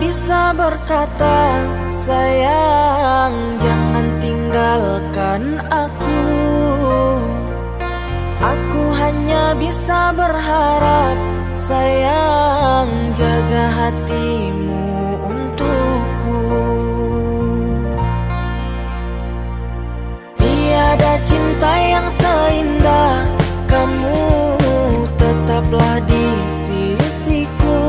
bisa berkata, sayang jangan tinggalkan aku. Aku hanya bisa berharap, sayang jaga hatimu untukku. Tiada cinta yang seindah kamu, tetaplah di sisiku.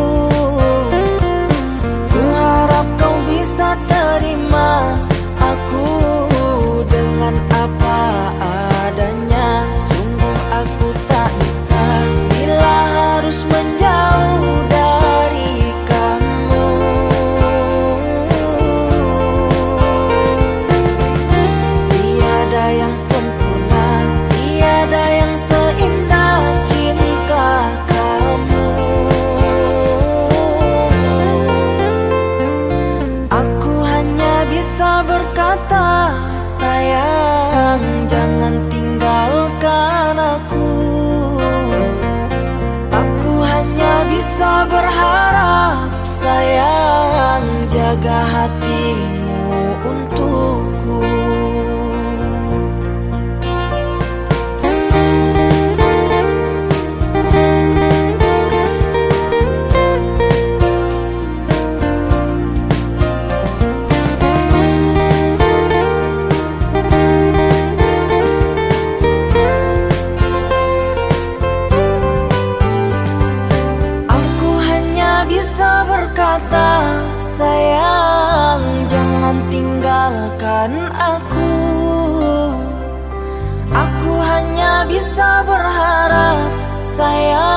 Ku harap kau bisa terima aku dengan apa adanya. Sungguh aku tak bisa bila harus menjauh dari kamu. Tiada yang sempurna, tiada yang seindah cinta kamu. Aku hanya bisa berkata, sayang jangan tinggalkan aku. Aku hanya bisa berharap, sayang jaga hatimu untukku. Berkata, sayang jangan tinggalkan aku. Aku hanya bisa berharap, sayang